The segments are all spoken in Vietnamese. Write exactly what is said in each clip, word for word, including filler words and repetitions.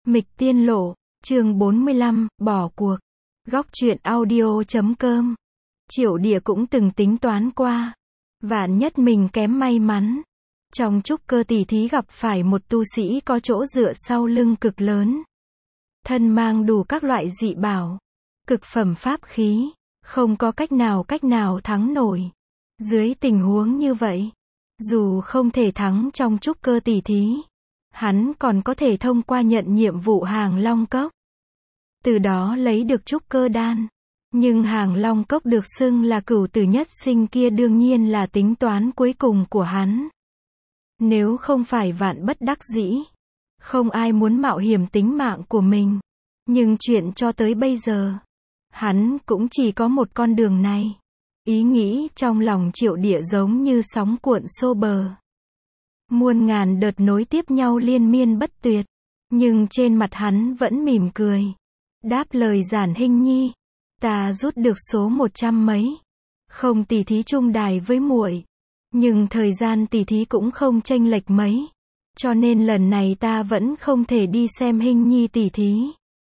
Mịch Tiên Lộ, chương bốn mươi lăm, bỏ cuộc. Góc truyện audio chấm com. Triệu Địa cũng từng tính toán qua. Vạn nhất mình kém may mắn. Trong trúc cơ tỷ thí gặp phải một tu sĩ có chỗ dựa sau lưng cực lớn. Thân mang đủ các loại dị bảo. Cực phẩm pháp khí. Không có cách nào cách nào thắng nổi. Dưới tình huống như vậy, dù không thể thắng trong trúc cơ tỷ thí, hắn còn có thể thông qua nhận nhiệm vụ Hàng Long Cốc. Từ đó lấy được trúc cơ đan. Nhưng Hàng Long Cốc được xưng là cửu tử nhất sinh kia đương nhiên là tính toán cuối cùng của hắn. Nếu không phải vạn bất đắc dĩ, không ai muốn mạo hiểm tính mạng của mình. Nhưng chuyện cho tới bây giờ, hắn cũng chỉ có một con đường này. Ý nghĩ trong lòng Triệu Địa giống như sóng cuộn xô bờ. Muôn ngàn đợt nối tiếp nhau liên miên bất tuyệt. Nhưng trên mặt hắn vẫn mỉm cười. Đáp lời Giản Hinh Nhi. Ta rút được số một trăm mấy. Không tỉ thí chung đài với muội. Nhưng thời gian tỉ thí cũng không chênh lệch mấy. Cho nên lần này ta vẫn không thể đi xem Hinh Nhi tỉ thí.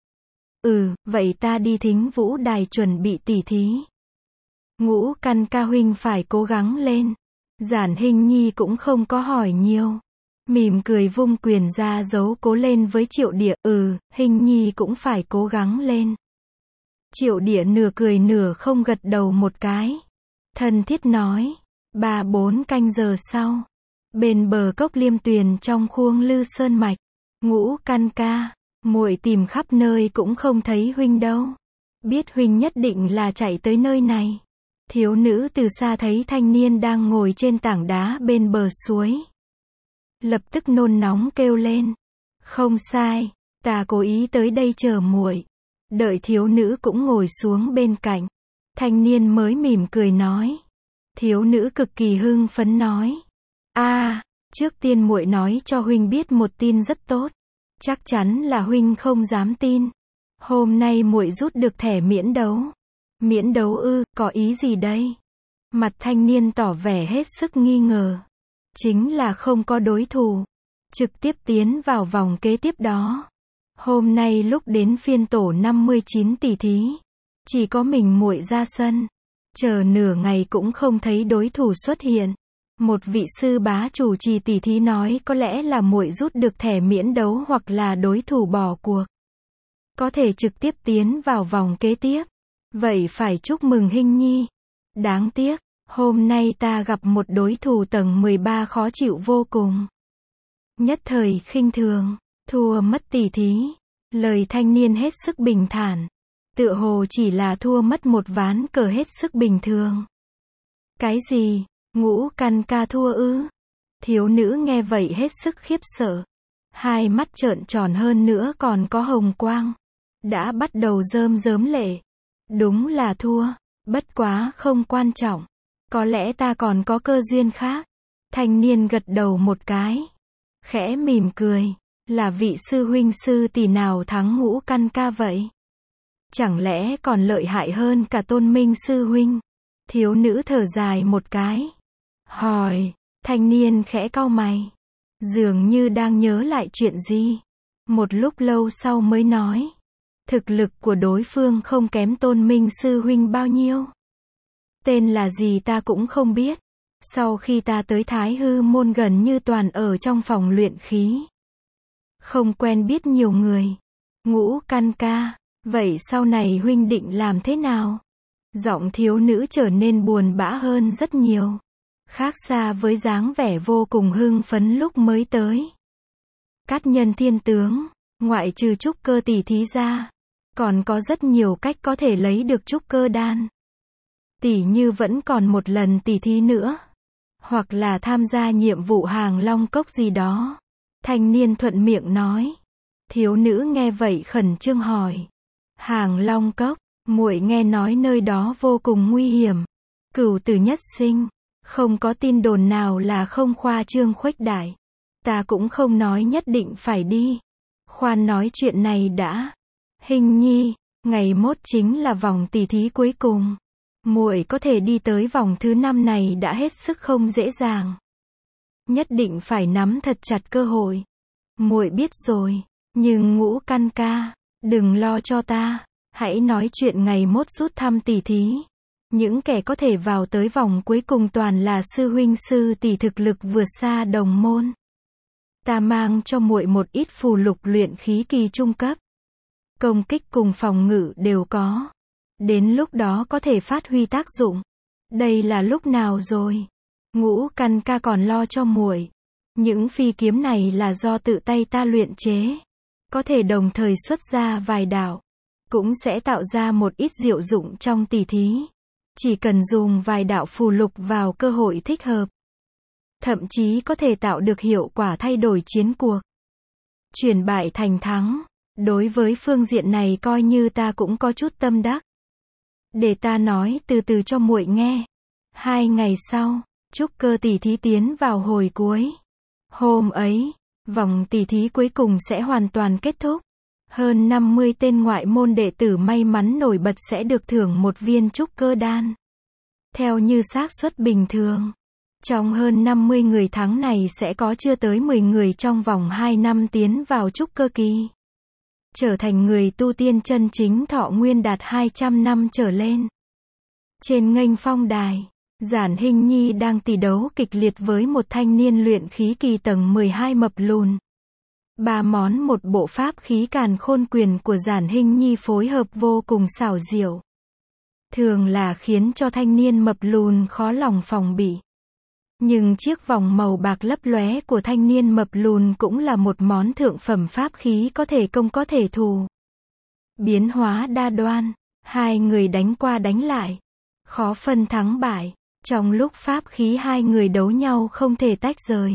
Ừ, vậy ta đi Thính Vũ đài chuẩn bị tỉ thí. Ngũ Căn ca huynh phải cố gắng lên. Giản Hinh Nhi cũng không có hỏi nhiều. Mỉm cười vung quyền ra dấu cố lên với Triệu Địa. Ừ, Hinh Nhi cũng phải cố gắng lên. Triệu Địa nửa cười nửa không gật đầu một cái. Thân thiết nói. Ba bốn canh giờ sau. Bên bờ cốc Liêm Tuyền trong khuông Lư Sơn Mạch. Ngũ Căn ca. Muội tìm khắp nơi cũng không thấy huynh đâu. Biết huynh nhất định là chạy tới nơi này. Thiếu nữ từ xa thấy thanh niên đang ngồi trên tảng đá bên bờ suối. Lập tức nôn nóng kêu lên. Không sai, ta cố ý tới đây chờ muội. Đợi thiếu nữ cũng ngồi xuống bên cạnh. Thanh niên mới mỉm cười nói. Thiếu nữ cực kỳ hưng phấn nói. A, à, trước tiên muội nói cho huynh biết một tin rất tốt. Chắc chắn là huynh không dám tin. Hôm nay muội rút được thẻ miễn đấu. Miễn đấu ư, có ý gì đây? Mặt thanh niên tỏ vẻ hết sức nghi ngờ. Chính là không có đối thủ. Trực tiếp tiến vào vòng kế tiếp đó. Hôm nay lúc đến phiên tổ năm mươi chín tỷ thí. Chỉ có mình muội ra sân. Chờ nửa ngày cũng không thấy đối thủ xuất hiện. Một vị sư bá chủ trì tỷ thí nói có lẽ là muội rút được thẻ miễn đấu hoặc là đối thủ bỏ cuộc. Có thể trực tiếp tiến vào vòng kế tiếp. Vậy phải chúc mừng Hinh Nhi. Đáng tiếc, hôm nay ta gặp một đối thủ tầng mười ba khó chịu vô cùng. Nhất thời khinh thường, thua mất tỷ thí. Lời thanh niên hết sức bình thản. Tựa hồ chỉ là thua mất một ván cờ hết sức bình thường. Cái gì? Ngũ Căn ca thua ư? Thiếu nữ nghe vậy hết sức khiếp sợ. Hai mắt trợn tròn hơn nữa còn có hồng quang. Đã bắt đầu rơm rớm lệ. Đúng là thua, bất quá không quan trọng. Có lẽ ta còn có cơ duyên khác. Thanh niên gật đầu một cái. Khẽ mỉm cười. Là vị sư huynh sư tỷ nào thắng Ngũ Căn ca vậy? Chẳng lẽ còn lợi hại hơn cả Tôn Minh sư huynh? Thiếu nữ thở dài một cái. Hỏi, thanh niên khẽ cau mày. Dường như đang nhớ lại chuyện gì. Một lúc lâu sau mới nói. Thực lực của đối phương không kém Tôn Minh sư huynh bao nhiêu. Tên là gì ta cũng không biết. Sau khi ta tới Thái Hư môn gần như toàn ở trong phòng luyện khí. Không quen biết nhiều người. Ngũ Căn ca, vậy sau này huynh định làm thế nào? Giọng thiếu nữ trở nên buồn bã hơn rất nhiều. Khác xa với dáng vẻ vô cùng hưng phấn lúc mới tới. Cát nhân thiên tướng, ngoại trừ trúc cơ tỷ thí ra. Còn có rất nhiều cách có thể lấy được trúc cơ đan. Tỷ như vẫn còn một lần tỷ thí nữa. Hoặc là tham gia nhiệm vụ Hàng Long Cốc gì đó. Thanh niên thuận miệng nói. Thiếu nữ nghe vậy khẩn trương hỏi. Hàng Long Cốc, muội nghe nói nơi đó vô cùng nguy hiểm. Cửu tử nhất sinh. Không có tin đồn nào là không khoa trương khuếch đại. Ta cũng không nói nhất định phải đi. Khoan nói chuyện này đã. Hinh Nhi, ngày mốt chính là vòng tỷ thí cuối cùng. Muội có thể đi tới vòng thứ năm này đã hết sức không dễ dàng. Nhất định phải nắm thật chặt cơ hội. Muội biết rồi, Nhưng Ngũ Căn ca, đừng lo cho ta, hãy nói chuyện ngày mốt rút thăm tỷ thí. Những kẻ có thể vào tới vòng cuối cùng toàn là sư huynh sư tỷ thực lực vượt xa đồng môn. Ta mang cho muội một ít phù lục luyện khí kỳ trung cấp. Công kích cùng phòng ngự đều có. Đến lúc đó có thể phát huy tác dụng. Đây là lúc nào rồi? Ngũ Căn ca còn lo cho muội. Những phi kiếm này là do tự tay ta luyện chế. Có thể đồng thời xuất ra vài đạo. Cũng sẽ tạo ra một ít diệu dụng trong tỷ thí. Chỉ cần dùng vài đạo phù lục vào cơ hội thích hợp. Thậm chí có thể tạo được hiệu quả thay đổi chiến cuộc. Chuyển bại thành thắng. Đối với phương diện này coi như ta cũng có chút tâm đắc. Để ta nói từ từ cho muội nghe. Hai ngày sau, trúc cơ tỷ thí tiến vào hồi cuối. Hôm ấy, vòng tỷ thí cuối cùng sẽ hoàn toàn kết thúc. Hơn năm mươi tên ngoại môn đệ tử may mắn nổi bật sẽ được thưởng một viên trúc cơ đan. Theo như xác suất bình thường, trong hơn năm mươi người thắng này sẽ có chưa tới mười người trong vòng hai năm tiến vào trúc cơ kỳ. Trở thành người tu tiên chân chính thọ nguyên đạt hai trăm năm trở lên. Trên nghênh phong đài, Giản Hinh Nhi đang tỷ đấu kịch liệt với một thanh niên luyện khí kỳ tầng mười hai mập lùn. Ba món một bộ pháp khí càn khôn quyền của Giản Hinh Nhi phối hợp vô cùng xảo diệu. Thường là khiến cho thanh niên mập lùn khó lòng phòng bị. Nhưng chiếc vòng màu bạc lấp lóe của thanh niên mập lùn cũng là một món thượng phẩm pháp khí có thể công có thể thù. Biến hóa đa đoan, hai người đánh qua đánh lại, khó phân thắng bại, trong lúc pháp khí hai người đấu nhau không thể tách rời.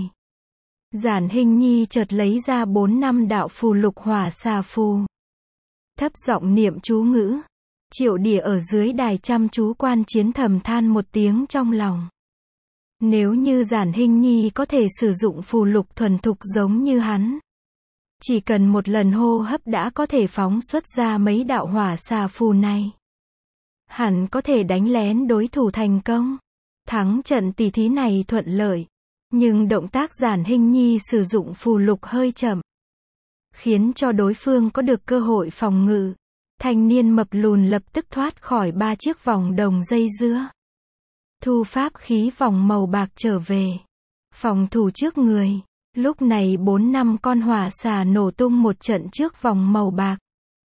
Giản Hinh Nhi chợt lấy ra bốn năm đạo phù lục hỏa xà phù. Thấp giọng niệm chú ngữ. Triệu Địa ở dưới đài chăm chú quan chiến thầm than một tiếng trong lòng. Nếu như Giản Hinh Nhi có thể sử dụng phù lục thuần thục giống như hắn. Chỉ cần một lần hô hấp đã có thể phóng xuất ra mấy đạo hỏa xà phù này. Hẳn có thể đánh lén đối thủ thành công. Thắng trận tỷ thí này thuận lợi. Nhưng động tác Giản Hinh Nhi sử dụng phù lục hơi chậm. Khiến cho đối phương có được cơ hội phòng ngự. Thanh niên mập lùn lập tức thoát khỏi ba chiếc vòng đồng dây dưa. Thu pháp khí vòng màu bạc trở về. Phòng thủ trước người. Lúc này bốn năm con hỏa xà nổ tung một trận trước vòng màu bạc.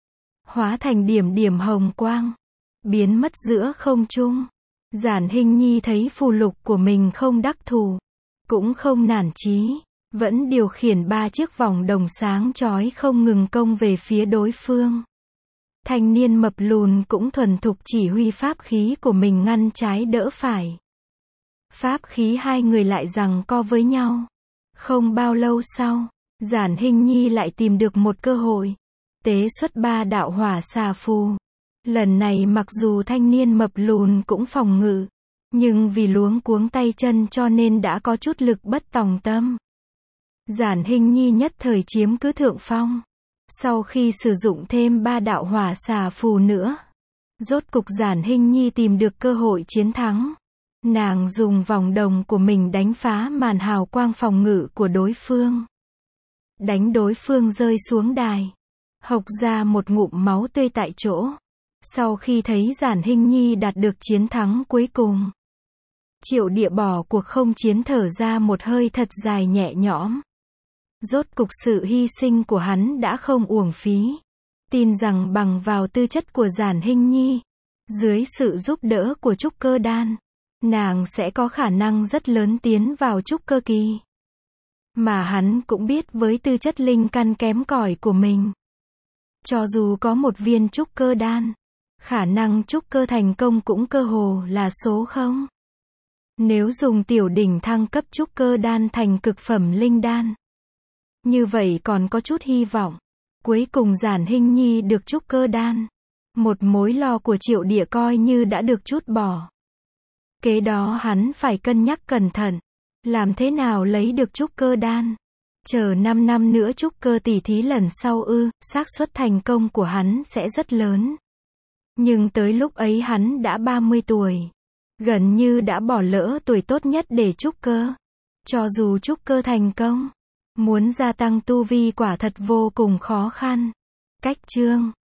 Hóa thành điểm điểm hồng quang. Biến mất giữa không trung. Giản Hinh Nhi thấy phù lục của mình không đắc thủ. Cũng không nản chí. Vẫn điều khiển ba chiếc vòng đồng sáng chói không ngừng công về phía đối phương. Thanh niên mập lùn cũng thuần thục chỉ huy pháp khí của mình ngăn trái đỡ phải. Pháp khí hai người lại giằng co với nhau. Không bao lâu sau, Giản Hinh Nhi lại tìm được một cơ hội. Tế xuất ba đạo hỏa xà phù. Lần này mặc dù thanh niên mập lùn cũng phòng ngự. Nhưng vì luống cuống tay chân cho nên đã có chút lực bất tòng tâm. Giản Hinh Nhi nhất thời chiếm cứ thượng phong. Sau khi sử dụng thêm ba đạo hỏa xà phù nữa, rốt cục Giản Hinh Nhi tìm được cơ hội chiến thắng. Nàng dùng vòng đồng của mình đánh phá màn hào quang phòng ngự của đối phương. Đánh đối phương rơi xuống đài. Hộc ra một ngụm máu tươi tại chỗ. Sau khi thấy Giản Hinh Nhi đạt được chiến thắng cuối cùng. Triệu Địa bỏ cuộc không chiến thở ra một hơi thật dài nhẹ nhõm. Rốt cục sự hy sinh của hắn đã không uổng phí. Tin rằng bằng vào tư chất của Giản Hinh Nhi, dưới sự giúp đỡ của trúc cơ đan, nàng sẽ có khả năng rất lớn tiến vào trúc cơ kỳ. Mà hắn cũng biết với tư chất linh căn kém cỏi của mình, cho dù có một viên trúc cơ đan, khả năng trúc cơ thành công cũng cơ hồ là số không. Nếu dùng tiểu đỉnh thăng cấp trúc cơ đan thành cực phẩm linh đan, như vậy còn có chút hy vọng. Cuối cùng Giản Hinh Nhi được trúc cơ đan. Một mối lo của Triệu Địa coi như đã được trút bỏ. Kế đó hắn phải cân nhắc cẩn thận. Làm thế nào lấy được trúc cơ đan? Chờ năm năm nữa trúc cơ tỷ thí lần sau ư, xác suất thành công của hắn sẽ rất lớn. Nhưng tới lúc ấy hắn đã ba mươi tuổi. Gần như đã bỏ lỡ tuổi tốt nhất để trúc cơ. Cho dù trúc cơ thành công, Muốn gia tăng tu vi quả thật vô cùng khó khăn. Cách chương